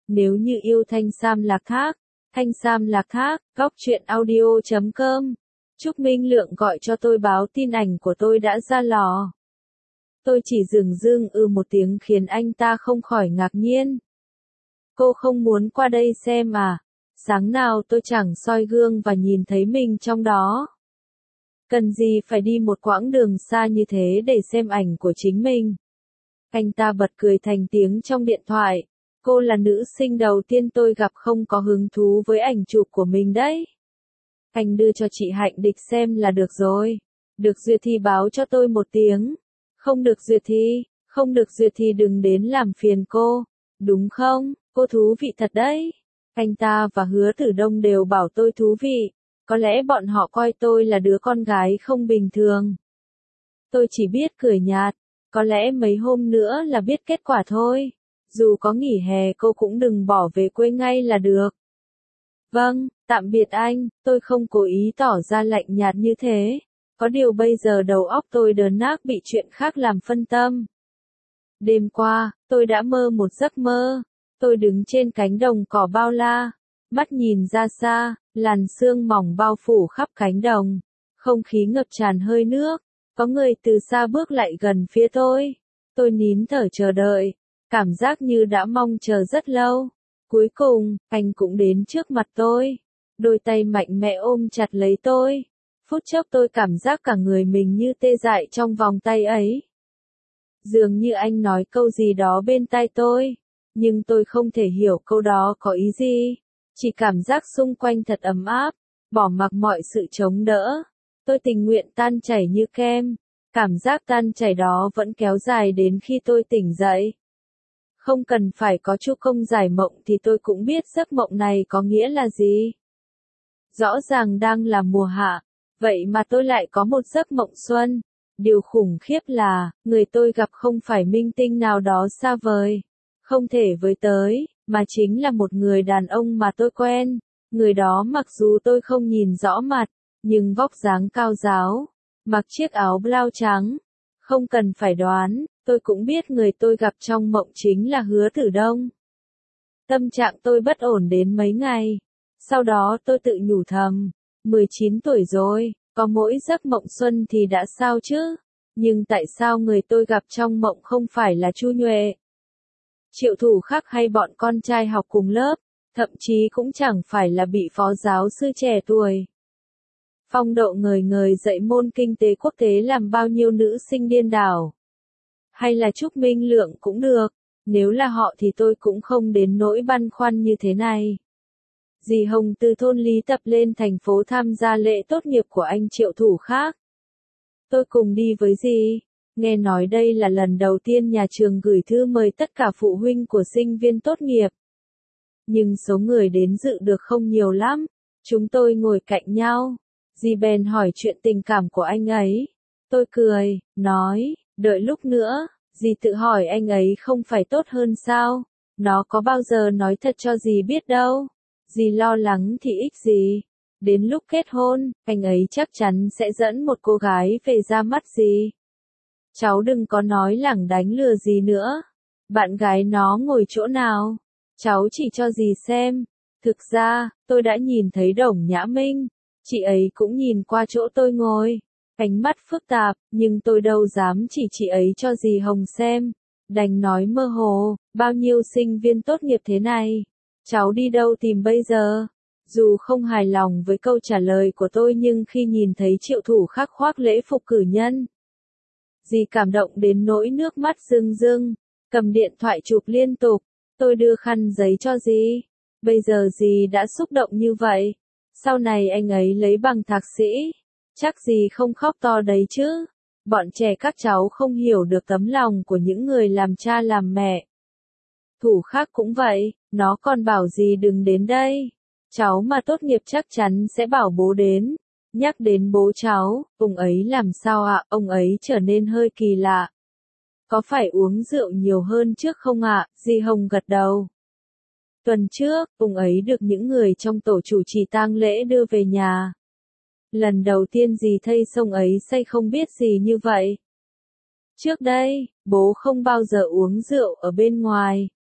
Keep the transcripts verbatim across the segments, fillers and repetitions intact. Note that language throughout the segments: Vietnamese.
Nếu như yêu Thanh Sam Lạc Thác, Thanh Sam Lạc Thác, góc truyện audio chấm com. Trúc Minh Lượng gọi cho tôi báo tin ảnh của tôi đã ra lò. Tôi chỉ dửng dưng ư một tiếng khiến anh ta không khỏi ngạc nhiên. Cô không muốn qua đây xem à? Sáng nào tôi chẳng soi gương và nhìn thấy mình trong đó. Cần gì phải đi một quãng đường xa như thế để xem ảnh của chính mình? Anh ta bật cười thành tiếng trong điện thoại. Cô là nữ sinh đầu tiên tôi gặp không có hứng thú với ảnh chụp của mình đấy. Anh đưa cho chị Hạnh Địch xem là được rồi. Được duyệt thì báo cho tôi một tiếng. Không được duyệt thì, không được duyệt thì đừng đến làm phiền cô. Đúng không? Cô thú vị thật đấy. Anh ta và Hứa Tử Đông đều bảo tôi thú vị. Có lẽ bọn họ coi tôi là đứa con gái không bình thường. Tôi chỉ biết cười nhạt. Có lẽ mấy hôm nữa là biết kết quả thôi. Dù có nghỉ hè cô cũng đừng bỏ về quê ngay là được. Vâng, tạm biệt anh, tôi không cố ý tỏ ra lạnh nhạt như thế. Có điều bây giờ đầu óc tôi đờn nát bị chuyện khác làm phân tâm. Đêm qua, tôi đã mơ một giấc mơ. Tôi đứng trên cánh đồng cỏ bao la. Mắt nhìn ra xa, làn sương mỏng bao phủ khắp cánh đồng. Không khí ngập tràn hơi nước. Có người từ xa bước lại gần phía tôi. Tôi nín thở chờ đợi. Cảm giác như đã mong chờ rất lâu. Cuối cùng, anh cũng đến trước mặt tôi. Đôi tay mạnh mẽ ôm chặt lấy tôi. Phút chốc tôi cảm giác cả người mình như tê dại trong vòng tay ấy. Dường như anh nói câu gì đó bên tai tôi. Nhưng tôi không thể hiểu câu đó có ý gì. Chỉ cảm giác xung quanh thật ấm áp. Bỏ mặc mọi sự chống đỡ. Tôi tình nguyện tan chảy như kem. Cảm giác tan chảy đó vẫn kéo dài đến khi tôi tỉnh dậy. Không cần phải có chu công giải mộng thì tôi cũng biết giấc mộng này có nghĩa là gì. Rõ ràng đang là mùa hạ, vậy mà tôi lại có một giấc mộng xuân. Điều khủng khiếp là, người tôi gặp không phải minh tinh nào đó xa vời, không thể với tới, mà chính là một người đàn ông mà tôi quen. Người đó mặc dù tôi không nhìn rõ mặt, nhưng vóc dáng cao ráo, mặc chiếc áo blau trắng. Không cần phải đoán, tôi cũng biết người tôi gặp trong mộng chính là Hứa Tử Đông. Tâm trạng tôi bất ổn đến mấy ngày. Sau đó tôi tự nhủ thầm, mười chín tuổi rồi, có mỗi giấc mộng xuân thì đã sao chứ? Nhưng tại sao người tôi gặp trong mộng không phải là Chu Nhuệ, Triệu Thủ Khắc hay bọn con trai học cùng lớp, thậm chí cũng chẳng phải là bị phó giáo sư trẻ tuổi phong độ ngời ngời dạy môn kinh tế quốc tế làm bao nhiêu nữ sinh điên đảo. Hay là Trúc Minh Lượng cũng được, nếu là họ thì tôi cũng không đến nỗi băn khoăn như thế này. Dì Hồng từ thôn Lý Tập lên thành phố tham gia lễ tốt nghiệp của anh Triệu Thủ Khắc. Tôi cùng đi với dì. Nghe nói đây là lần đầu tiên nhà trường gửi thư mời tất cả phụ huynh của sinh viên tốt nghiệp. Nhưng số người đến dự được không nhiều lắm. Chúng tôi ngồi cạnh nhau. Dì bèn hỏi chuyện tình cảm của anh ấy. Tôi cười, nói, đợi lúc nữa, dì tự hỏi anh ấy không phải tốt hơn sao? Nó có bao giờ nói thật cho dì biết đâu. Dì lo lắng thì ích gì. Đến lúc kết hôn, anh ấy chắc chắn sẽ dẫn một cô gái về ra mắt dì. Cháu đừng có nói lẳng đánh lừa gì nữa. Bạn gái nó ngồi chỗ nào? Cháu chỉ cho dì xem. Thực ra, tôi đã nhìn thấy Đồng Nhã Minh. Chị ấy cũng nhìn qua chỗ tôi ngồi. Ánh mắt phức tạp, nhưng tôi đâu dám chỉ chị ấy cho dì Hồng xem. Đành nói mơ hồ, bao nhiêu sinh viên tốt nghiệp thế này. Cháu đi đâu tìm bây giờ? Dù không hài lòng với câu trả lời của tôi nhưng khi nhìn thấy Triệu Thủ Khắc khoác lễ phục cử nhân, dì cảm động đến nỗi nước mắt rưng rưng, cầm điện thoại chụp liên tục. Tôi đưa khăn giấy cho dì. Bây giờ dì đã xúc động như vậy. Sau này anh ấy lấy bằng thạc sĩ. Chắc dì không khóc to đấy chứ. Bọn trẻ các cháu không hiểu được tấm lòng của những người làm cha làm mẹ. Thủ Khắc cũng vậy, nó còn bảo dì đừng đến đây. Cháu mà tốt nghiệp chắc chắn sẽ bảo bố đến. Nhắc đến bố cháu, ông ấy làm sao ạ? À? Ông ấy trở nên hơi kỳ lạ. Có phải uống rượu nhiều hơn trước không ạ? À? Dì Hồng gật đầu. Tuần trước, ông ấy được những người trong tổ chủ trì tang lễ đưa về nhà. Lần đầu tiên dì thấy sông ấy say không biết gì như vậy. Trước đây, bố không bao giờ uống rượu ở bên ngoài.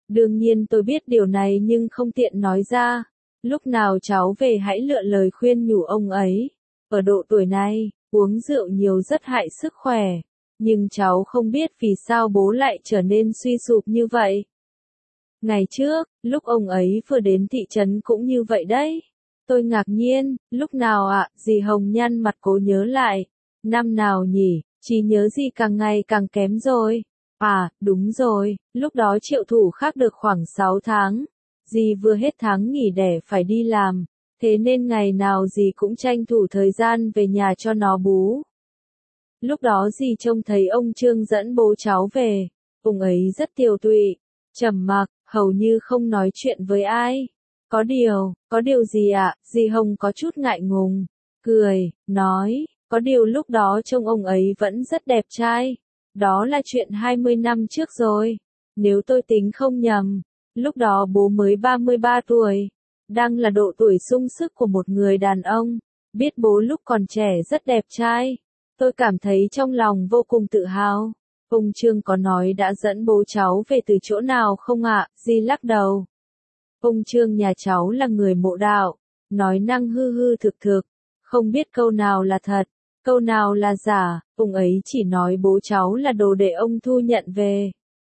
Đương nhiên tôi biết điều này nhưng không tiện nói ra. Lúc nào cháu về hãy lựa lời khuyên nhủ ông ấy. Ở độ tuổi này, uống rượu nhiều rất hại sức khỏe. Nhưng cháu không biết vì sao bố lại trở nên suy sụp như vậy. Ngày trước, lúc ông ấy vừa đến thị trấn cũng như vậy đấy. Tôi ngạc nhiên, lúc nào ạ, dì Hồng nhăn mặt cố nhớ lại. Năm nào nhỉ, trí nhớ gì càng ngày càng kém rồi. À, đúng rồi, lúc đó Triệu Thủ Khắc được khoảng sáu tháng. Dì vừa hết tháng nghỉ đẻ phải đi làm, thế nên ngày nào dì cũng tranh thủ thời gian về nhà cho nó bú. Lúc đó dì trông thấy ông Trương dẫn bố cháu về, ông ấy rất tiều tụy, trầm mặc, hầu như không nói chuyện với ai. Có điều, có điều gì ạ? Dì Hồng có chút ngại ngùng, cười, nói, có điều lúc đó trông ông ấy vẫn rất đẹp trai. Đó là chuyện hai mươi năm trước rồi. Nếu tôi tính không nhầm, lúc đó bố mới ba mươi ba tuổi, đang là độ tuổi sung sức của một người đàn ông. Biết bố lúc còn trẻ rất đẹp trai, tôi cảm thấy trong lòng vô cùng tự hào. Ông Trương có nói đã dẫn bố cháu về từ chỗ nào không ạ? Di lắc đầu. Ông Trương nhà cháu là người mộ đạo, nói năng hư hư thực thực, không biết câu nào là thật, câu nào là giả, ông ấy chỉ nói bố cháu là đồ để ông thu nhận về.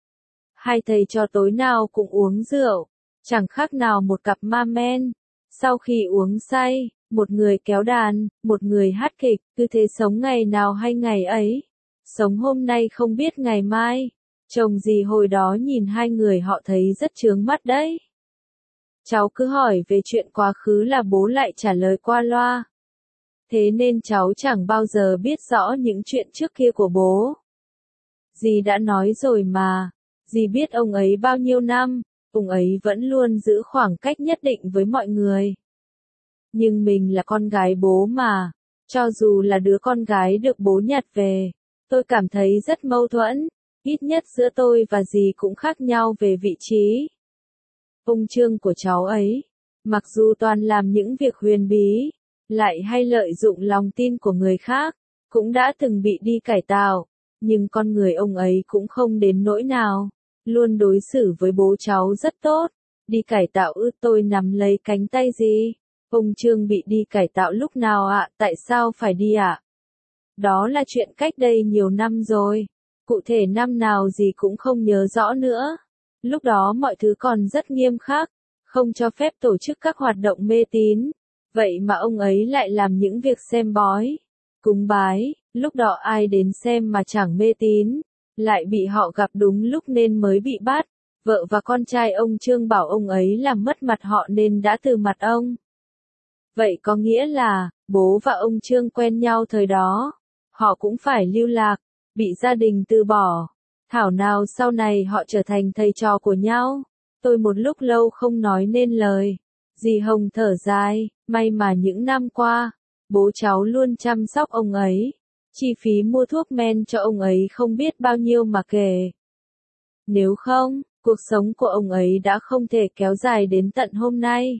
Hai thầy trò tối nào cũng uống rượu, chẳng khác nào một cặp ma men. Sau khi uống say, một người kéo đàn, một người hát kịch, cứ thế sống ngày nào hay ngày ấy. Sống hôm nay không biết ngày mai. Chồng dì hồi đó nhìn hai người họ thấy rất chướng mắt đấy. Cháu cứ hỏi về chuyện quá khứ là bố lại trả lời qua loa. Thế nên cháu chẳng bao giờ biết rõ những chuyện trước kia của bố. Dì đã nói rồi mà, dì biết ông ấy bao nhiêu năm, ông ấy vẫn luôn giữ khoảng cách nhất định với mọi người. Nhưng mình là con gái bố mà, cho dù là đứa con gái được bố nhặt về, tôi cảm thấy rất mâu thuẫn, ít nhất giữa tôi và dì cũng khác nhau về vị trí. Ông Trương của cháu ấy, mặc dù toàn làm những việc huyền bí, lại hay lợi dụng lòng tin của người khác, cũng đã từng bị đi cải tạo, nhưng con người ông ấy cũng không đến nỗi nào, luôn đối xử với bố cháu rất tốt. Đi cải tạo ư? Tôi nắm lấy cánh tay dì. Ông Trương bị đi cải tạo lúc nào ạ? Tại sao phải đi ạ? Đó là chuyện cách đây nhiều năm rồi. Cụ thể năm nào dì cũng không nhớ rõ nữa. Lúc đó mọi thứ còn rất nghiêm khắc, không cho phép tổ chức các hoạt động mê tín. Vậy mà ông ấy lại làm những việc xem bói, cúng bái, lúc đó ai đến xem mà chẳng mê tín, lại bị họ gặp đúng lúc nên mới bị bắt. Vợ và con trai ông Trương bảo ông ấy làm mất mặt họ nên đã từ mặt ông. Vậy có nghĩa là, bố và ông Trương quen nhau thời đó, họ cũng phải lưu lạc, bị gia đình từ bỏ. Thảo nào sau này họ trở thành thầy trò của nhau. Tôi một lúc lâu không nói nên lời. Dì Hồng thở dài, may mà những năm qua, bố cháu luôn chăm sóc ông ấy. Chi phí mua thuốc men cho ông ấy không biết bao nhiêu mà kể. Nếu không, cuộc sống của ông ấy đã không thể kéo dài đến tận hôm nay.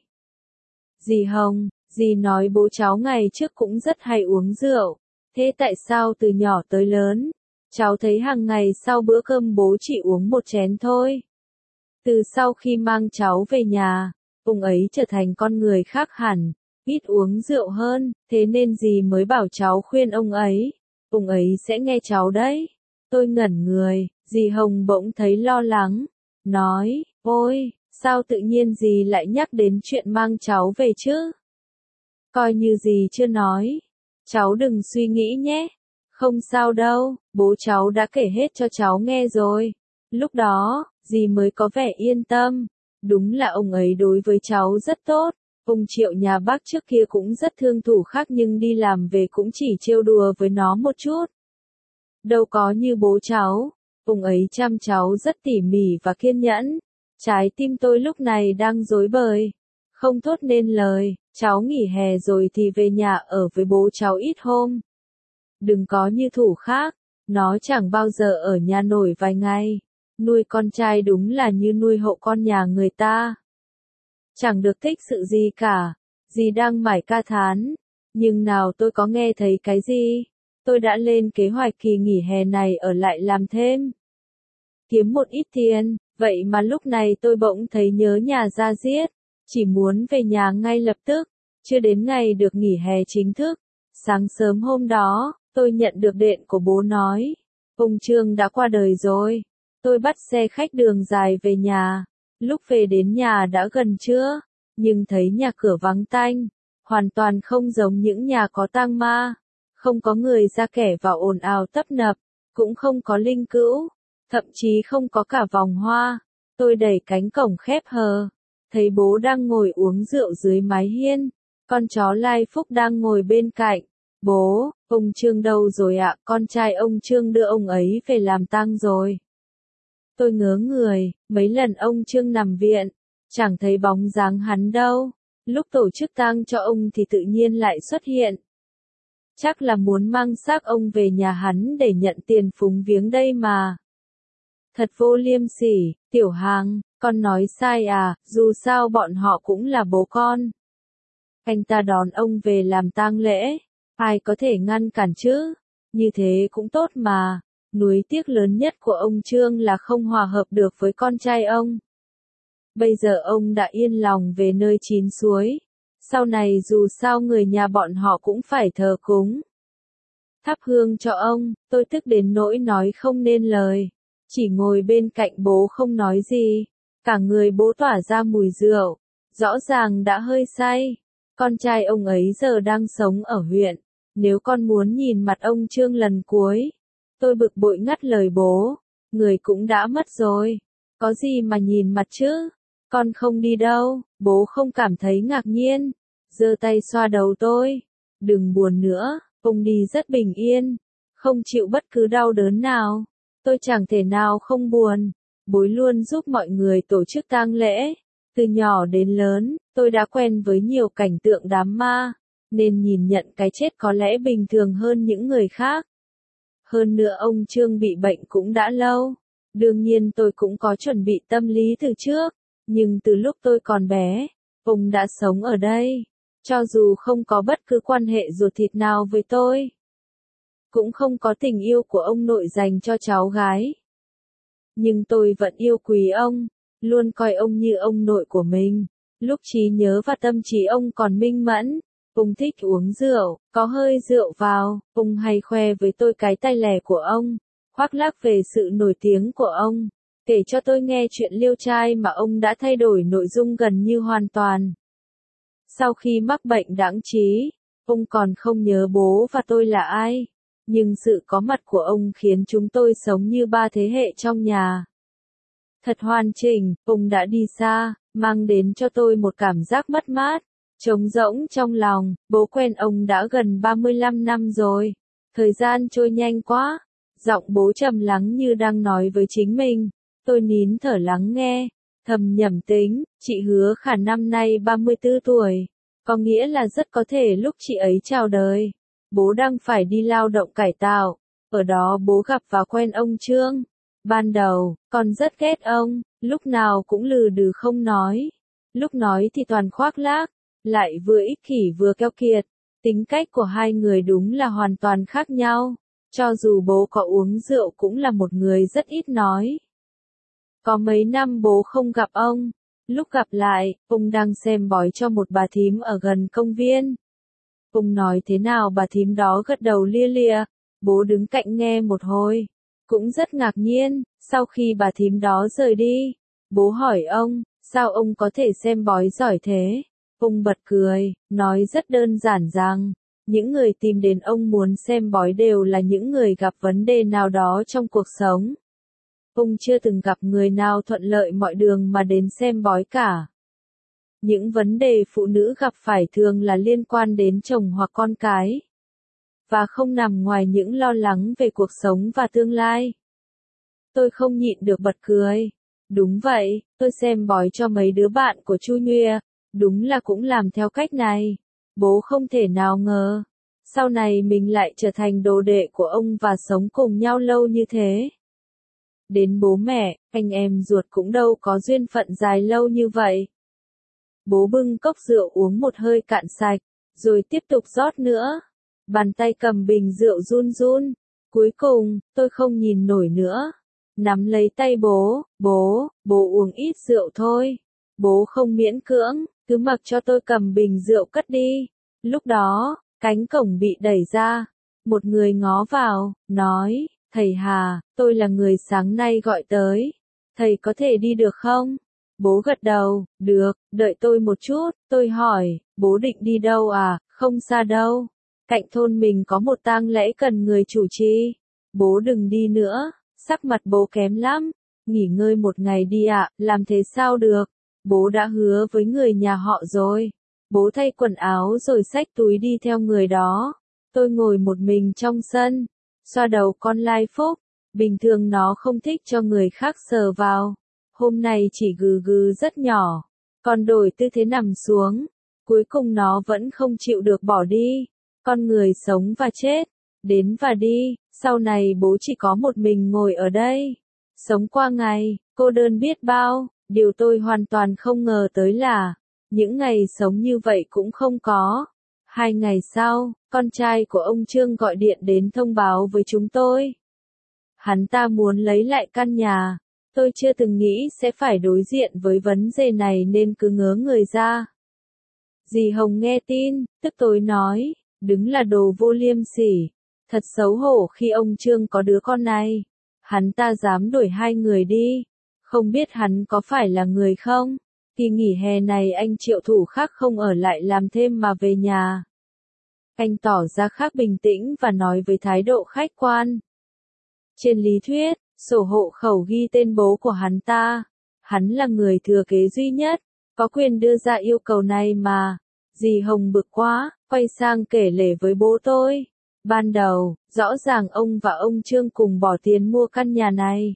Dì Hồng, dì nói bố cháu ngày trước cũng rất hay uống rượu. Thế tại sao từ nhỏ tới lớn, cháu thấy hàng ngày sau bữa cơm bố chỉ uống một chén thôi? Từ sau khi mang cháu về nhà, ông ấy trở thành con người khác hẳn, ít uống rượu hơn, thế nên dì mới bảo cháu khuyên ông ấy. Ông ấy sẽ nghe cháu đấy. Tôi ngẩn người, dì Hồng bỗng thấy lo lắng, nói, ôi, sao tự nhiên dì lại nhắc đến chuyện mang cháu về chứ? Coi như dì chưa nói. Cháu đừng suy nghĩ nhé. Không sao đâu, bố cháu đã kể hết cho cháu nghe rồi. Lúc đó, dì mới có vẻ yên tâm. Đúng là ông ấy đối với cháu rất tốt. Ông Triệu nhà bác trước kia cũng rất thương Thủ Khắc nhưng đi làm về cũng chỉ trêu đùa với nó một chút. Đâu có như bố cháu. Ông ấy chăm cháu rất tỉ mỉ và kiên nhẫn. Trái tim tôi lúc này đang rối bời, không thốt nên lời. Cháu nghỉ hè rồi thì về nhà ở với bố cháu ít hôm. Đừng có như Thủ Khắc, nó chẳng bao giờ ở nhà nổi vài ngày. Nuôi con trai đúng là như nuôi hộ con nhà người ta. Chẳng được thích sự gì cả. Dì đang mải ca thán. Nhưng nào tôi có nghe thấy cái gì. Tôi đã lên kế hoạch kỳ nghỉ hè này ở lại làm thêm. Kiếm một ít tiền, Vậy mà lúc này tôi bỗng thấy nhớ nhà ra diết, chỉ muốn về nhà ngay lập tức, chưa đến ngày được nghỉ hè chính thức. Sáng sớm hôm đó, tôi nhận được điện của bố nói, ông Trương đã qua đời rồi. Tôi bắt xe khách đường dài về nhà, lúc về đến nhà đã gần trưa, nhưng thấy nhà cửa vắng tanh, hoàn toàn không giống những nhà có tang ma, không có người ra kẻ vào ồn ào tấp nập, cũng không có linh cữu, thậm chí không có cả vòng hoa. Tôi đẩy cánh cổng khép hờ, thấy bố đang ngồi uống rượu dưới mái hiên, con chó Lai Phúc đang ngồi bên cạnh. Bố, ông Trương đâu rồi ạ? Con trai ông Trương đưa ông ấy về làm tang rồi. Tôi ngớ người, mấy lần ông Trương nằm viện, chẳng thấy bóng dáng hắn đâu. Lúc tổ chức tang cho ông thì tự nhiên lại xuất hiện. Chắc là muốn mang xác ông về nhà hắn để nhận tiền phúng viếng đây mà. Thật vô liêm sỉ, Tiểu Hàng, con nói sai à, dù sao bọn họ cũng là bố con. Anh ta đón ông về làm tang lễ, ai có thể ngăn cản chứ, như thế cũng tốt mà. Nuối tiếc lớn nhất của ông Trương là không hòa hợp được với con trai ông. Bây giờ ông đã yên lòng về nơi chín suối. Sau này dù sao người nhà bọn họ cũng phải thờ cúng, thắp hương cho ông. Tôi tức đến nỗi nói không nên lời. Chỉ ngồi bên cạnh bố không nói gì. Cả người bố tỏa ra mùi rượu. Rõ ràng đã hơi say. Con trai ông ấy giờ đang sống ở huyện. Nếu con muốn nhìn mặt ông Trương lần cuối. Tôi bực bội ngắt lời bố. Người cũng đã mất rồi. Có gì mà nhìn mặt chứ? Con không đi đâu. Bố không cảm thấy ngạc nhiên. Giơ tay xoa đầu tôi. Đừng buồn nữa. Ông đi rất bình yên. Không chịu bất cứ đau đớn nào. Tôi chẳng thể nào không buồn. Bố luôn giúp mọi người tổ chức tang lễ. Từ nhỏ đến lớn, tôi đã quen với nhiều cảnh tượng đám ma. Nên nhìn nhận cái chết có lẽ bình thường hơn những người khác. Hơn nữa ông Trương bị bệnh cũng đã lâu. Đương nhiên tôi cũng có chuẩn bị tâm lý từ trước. Nhưng từ lúc tôi còn bé, ông đã sống ở đây. Cho dù không có bất cứ quan hệ ruột thịt nào với tôi. Cũng không có tình yêu của ông nội dành cho cháu gái. Nhưng tôi vẫn yêu quý ông. Luôn coi ông như ông nội của mình. Lúc trí nhớ và tâm trí ông còn minh mẫn. Ông thích uống rượu, có hơi rượu vào, ông hay khoe với tôi cái tay lẻ của ông, khoác lác về sự nổi tiếng của ông, kể cho tôi nghe chuyện liêu trai mà ông đã thay đổi nội dung gần như hoàn toàn. Sau khi mắc bệnh đãng trí, ông còn không nhớ bố và tôi là ai, nhưng sự có mặt của ông khiến chúng tôi sống như ba thế hệ trong nhà. Thật hoàn chỉnh, ông đã đi xa, mang đến cho tôi một cảm giác mất mát. Trống rỗng trong lòng. Bố quen ông đã gần ba mươi lăm năm rồi. Thời gian trôi nhanh quá. Giọng bố trầm lắng như đang nói với chính mình. Tôi nín thở lắng nghe. Thầm nhẩm tính, chị Hứa Khả năm nay ba mươi tư tuổi. Có nghĩa là rất có thể lúc chị ấy chào đời. Bố đang phải đi lao động cải tạo. Ở đó bố gặp và quen ông Trương. Ban đầu, con rất ghét ông. Lúc nào cũng lừ đừ không nói. Lúc nói thì toàn khoác lác. Lại vừa ích kỷ vừa keo kiệt. Tính cách của hai người đúng là hoàn toàn khác nhau. Cho dù bố có uống rượu cũng là một người rất ít nói. Có mấy năm bố không gặp ông. Lúc gặp lại, ông đang xem bói cho một bà thím ở gần công viên. Ông nói thế nào bà thím đó gật đầu lia lịa. Bố đứng cạnh nghe một hồi. Cũng rất ngạc nhiên. Sau khi bà thím đó rời đi, bố hỏi ông, sao ông có thể xem bói giỏi thế? Ông bật cười, nói rất đơn giản rằng, những người tìm đến ông muốn xem bói đều là những người gặp vấn đề nào đó trong cuộc sống. Ông chưa từng gặp người nào thuận lợi mọi đường mà đến xem bói cả. Những vấn đề phụ nữ gặp phải thường là liên quan đến chồng hoặc con cái. Và không nằm ngoài những lo lắng về cuộc sống và tương lai. Tôi không nhịn được bật cười. Đúng vậy, tôi xem bói cho mấy đứa bạn của Chu Nhuya. Đúng là cũng làm theo cách này. Bố không thể nào ngờ. Sau này mình lại trở thành đồ đệ của ông và sống cùng nhau lâu như thế. Đến bố mẹ, anh em ruột cũng đâu có duyên phận dài lâu như vậy. Bố bưng cốc rượu uống một hơi cạn sạch, rồi tiếp tục rót nữa. Bàn tay cầm bình rượu run run. Cuối cùng, tôi không nhìn nổi nữa. nắm lấy tay bố, bố, bố uống ít rượu thôi. Bố không miễn cưỡng, cứ mặc cho tôi cầm bình rượu cất đi. Lúc đó, cánh cổng bị đẩy ra. Một người ngó vào, nói, thầy Hà, tôi là người sáng nay gọi tới. Thầy có thể đi được không? Bố gật đầu, được, đợi tôi một chút. Tôi hỏi, bố định đi đâu à? Không xa đâu. Cạnh thôn mình có một tang lễ cần người chủ trì. Bố đừng đi nữa, sắc mặt bố kém lắm. Nghỉ ngơi một ngày đi ạ, làm thế sao được? Bố đã hứa với người nhà họ rồi. Bố thay quần áo rồi xách túi đi theo người đó. Tôi ngồi một mình trong sân, xoa đầu con Lai Phúc. Bình thường nó không thích cho người khác sờ vào. Hôm nay chỉ gừ gừ rất nhỏ. Con đổi tư thế nằm xuống. Cuối cùng nó vẫn không chịu được bỏ đi. Con người sống và chết, đến và đi. Sau này bố chỉ có một mình ngồi ở đây. Sống qua ngày, cô đơn biết bao. Điều tôi hoàn toàn không ngờ tới là, những ngày sống như vậy cũng không có. Hai ngày sau, con trai của ông Trương gọi điện đến thông báo với chúng tôi. Hắn ta muốn lấy lại căn nhà. Tôi chưa từng nghĩ sẽ phải đối diện với vấn đề này nên cứ ngớ người ra. Dì Hồng nghe tin, tức tối nói, đứng là đồ vô liêm sỉ. Thật xấu hổ khi ông Trương có đứa con này. Hắn ta dám đuổi hai người đi. Không biết hắn có phải là người không? Kỳ nghỉ hè này anh Triệu Thủ Khắc không ở lại làm thêm mà về nhà. Anh tỏ ra khác bình tĩnh và nói với thái độ khách quan. Trên lý thuyết, sổ hộ khẩu ghi tên bố của hắn ta. Hắn là người thừa kế duy nhất, có quyền đưa ra yêu cầu này mà. Dì Hồng bực quá, quay sang kể lể với bố tôi. Ban đầu, rõ ràng ông và ông Trương cùng bỏ tiền mua căn nhà này.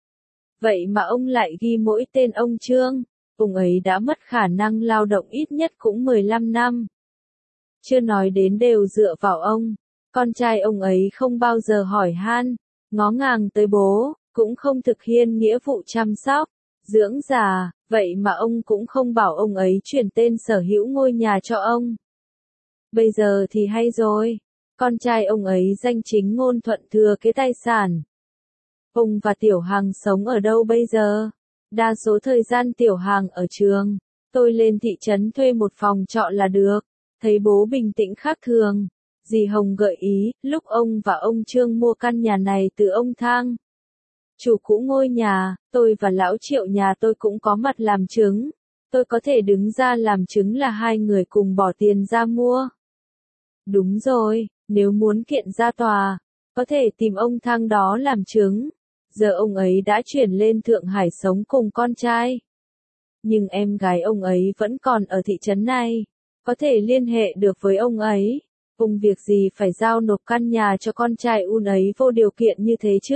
Vậy mà ông lại ghi mỗi tên ông Trương, ông ấy đã mất khả năng lao động ít nhất cũng mười lăm năm. Chưa nói đến đều dựa vào ông, con trai ông ấy không bao giờ hỏi han, ngó ngàng tới bố, cũng không thực hiện nghĩa vụ chăm sóc, dưỡng già, vậy mà ông cũng không bảo ông ấy chuyển tên sở hữu ngôi nhà cho ông. Bây giờ thì hay rồi, con trai ông ấy danh chính ngôn thuận thừa kế tài sản. Ông và Tiểu Hằng sống ở đâu bây giờ? Đa số thời gian Tiểu Hằng ở trường. Tôi lên thị trấn thuê một phòng trọ là được. Thấy bố bình tĩnh khác thường. Dì Hồng gợi ý, lúc ông và ông Trương mua căn nhà này từ ông Thang. Chủ cũ ngôi nhà, tôi và lão Triệu nhà tôi cũng có mặt làm chứng. Tôi có thể đứng ra làm chứng là hai người cùng bỏ tiền ra mua. Đúng rồi, nếu muốn kiện ra tòa, có thể tìm ông Thang đó làm chứng. Giờ ông ấy đã chuyển lên Thượng Hải sống cùng con trai. Nhưng em gái ông ấy vẫn còn ở thị trấn này. Có thể liên hệ được với ông ấy. Ông việc gì phải giao nộp căn nhà cho con trai un ấy vô điều kiện như thế chứ?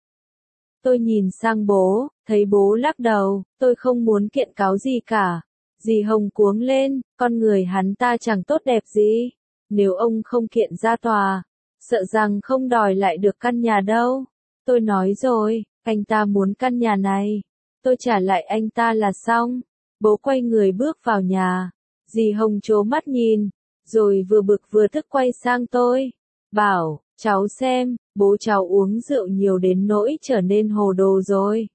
Tôi nhìn sang bố, thấy bố lắc đầu, tôi không muốn kiện cáo gì cả. Dì Hồng cuống lên, con người hắn ta chẳng tốt đẹp gì. Nếu ông không kiện ra tòa, sợ rằng không đòi lại được căn nhà đâu. Tôi nói rồi, anh ta muốn căn nhà này. Tôi trả lại anh ta là xong. Bố quay người bước vào nhà. Dì Hồng trố mắt nhìn, rồi vừa bực vừa tức quay sang tôi. Bảo, cháu xem, bố cháu uống rượu nhiều đến nỗi trở nên hồ đồ rồi.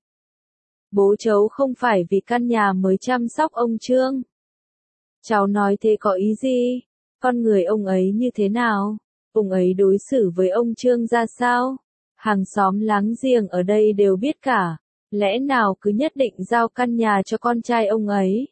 Bố cháu không phải vì căn nhà mới chăm sóc ông Trương. Cháu nói thế có ý gì? Con người ông ấy như thế nào? Ông ấy đối xử với ông Trương ra sao? Hàng xóm láng giềng ở đây đều biết cả. Lẽ nào cứ nhất định giao căn nhà cho con trai ông ấy?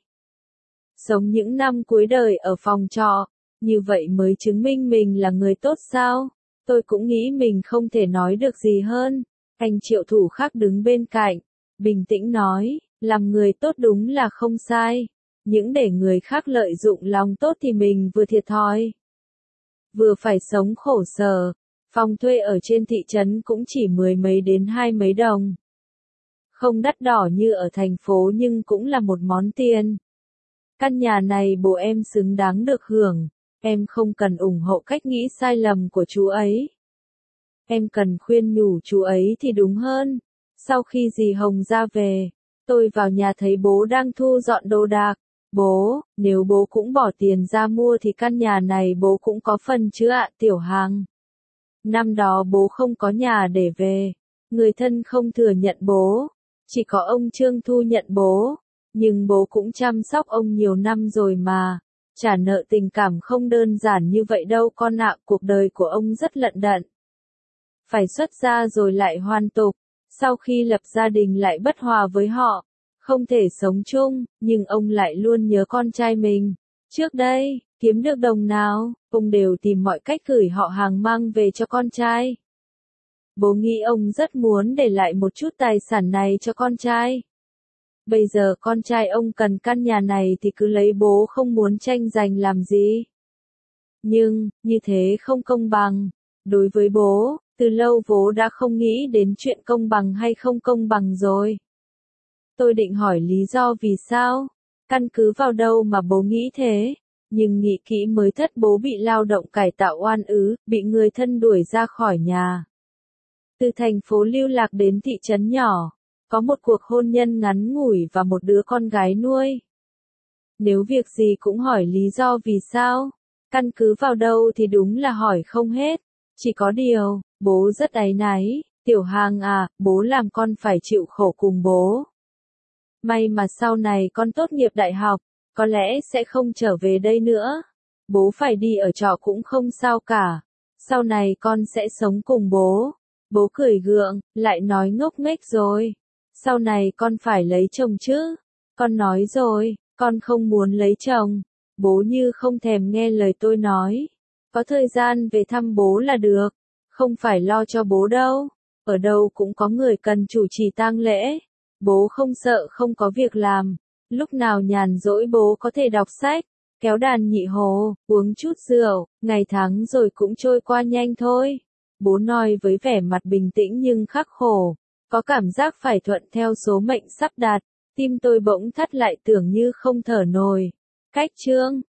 Sống những năm cuối đời ở phòng trọ, như vậy mới chứng minh mình là người tốt sao? Tôi cũng nghĩ mình không thể nói được gì hơn. Anh Triệu Thủ Khắc đứng bên cạnh, bình tĩnh nói, làm người tốt đúng là không sai. Những để người khác lợi dụng lòng tốt thì mình vừa thiệt thòi. Vừa phải sống khổ sở. Phòng thuê ở trên thị trấn cũng chỉ mười mấy đến hai mấy đồng. Không đắt đỏ như ở thành phố nhưng cũng là một món tiền. Căn nhà này bố em xứng đáng được hưởng. Em không cần ủng hộ cách nghĩ sai lầm của chú ấy. Em cần khuyên nhủ chú ấy thì đúng hơn. Sau khi dì Hồng ra về, tôi vào nhà thấy bố đang thu dọn đồ đạc. Bố, nếu bố cũng bỏ tiền ra mua thì căn nhà này bố cũng có phần chứ ạ Tiểu Hằng. Năm đó bố không có nhà để về. Người thân không thừa nhận bố, chỉ có ông Trương Thu nhận bố, nhưng bố cũng chăm sóc ông nhiều năm rồi mà, trả nợ tình cảm không đơn giản như vậy đâu con ạ, cuộc đời của ông rất lận đận. Phải xuất gia rồi lại hoàn tục, sau khi lập gia đình lại bất hòa với họ, không thể sống chung, nhưng ông lại luôn nhớ con trai mình. Trước đây, kiếm được đồng nào, ông đều tìm mọi cách gửi họ hàng mang về cho con trai. Bố nghĩ ông rất muốn để lại một chút tài sản này cho con trai. Bây giờ con trai ông cần căn nhà này thì cứ lấy, bố không muốn tranh giành làm gì. Nhưng, như thế không công bằng. Đối với bố, từ lâu bố đã không nghĩ đến chuyện công bằng hay không công bằng rồi. Tôi định hỏi lý do vì sao, căn cứ vào đâu mà bố nghĩ thế, nhưng nghĩ kỹ mới thất bố bị lao động cải tạo oan ứ, bị người thân đuổi ra khỏi nhà. Từ thành phố lưu lạc đến thị trấn nhỏ, có một cuộc hôn nhân ngắn ngủi và một đứa con gái nuôi. Nếu việc gì cũng hỏi lý do vì sao, căn cứ vào đâu thì đúng là hỏi không hết. Chỉ có điều, bố rất áy náy, Tiểu Hàng à, bố làm con phải chịu khổ cùng bố. May mà sau này con tốt nghiệp đại học, có lẽ sẽ không trở về đây nữa. Bố phải đi ở trọ cũng không sao cả. Sau này con sẽ sống cùng bố. Bố cười gượng, lại nói ngốc nghếch rồi. Sau này con phải lấy chồng chứ. Con nói rồi, con không muốn lấy chồng. Bố như không thèm nghe lời tôi nói. Có thời gian về thăm bố là được. Không phải lo cho bố đâu. Ở đâu cũng có người cần chủ trì tang lễ. Bố không sợ không có việc làm. Lúc nào nhàn rỗi bố có thể đọc sách, kéo đàn nhị hồ, uống chút rượu, ngày tháng rồi cũng trôi qua nhanh thôi. Bố nói với vẻ mặt bình tĩnh nhưng khắc khổ. Có cảm giác phải thuận theo số mệnh sắp đặt. Tim tôi bỗng thắt lại tưởng như không thở nổi. Cách chương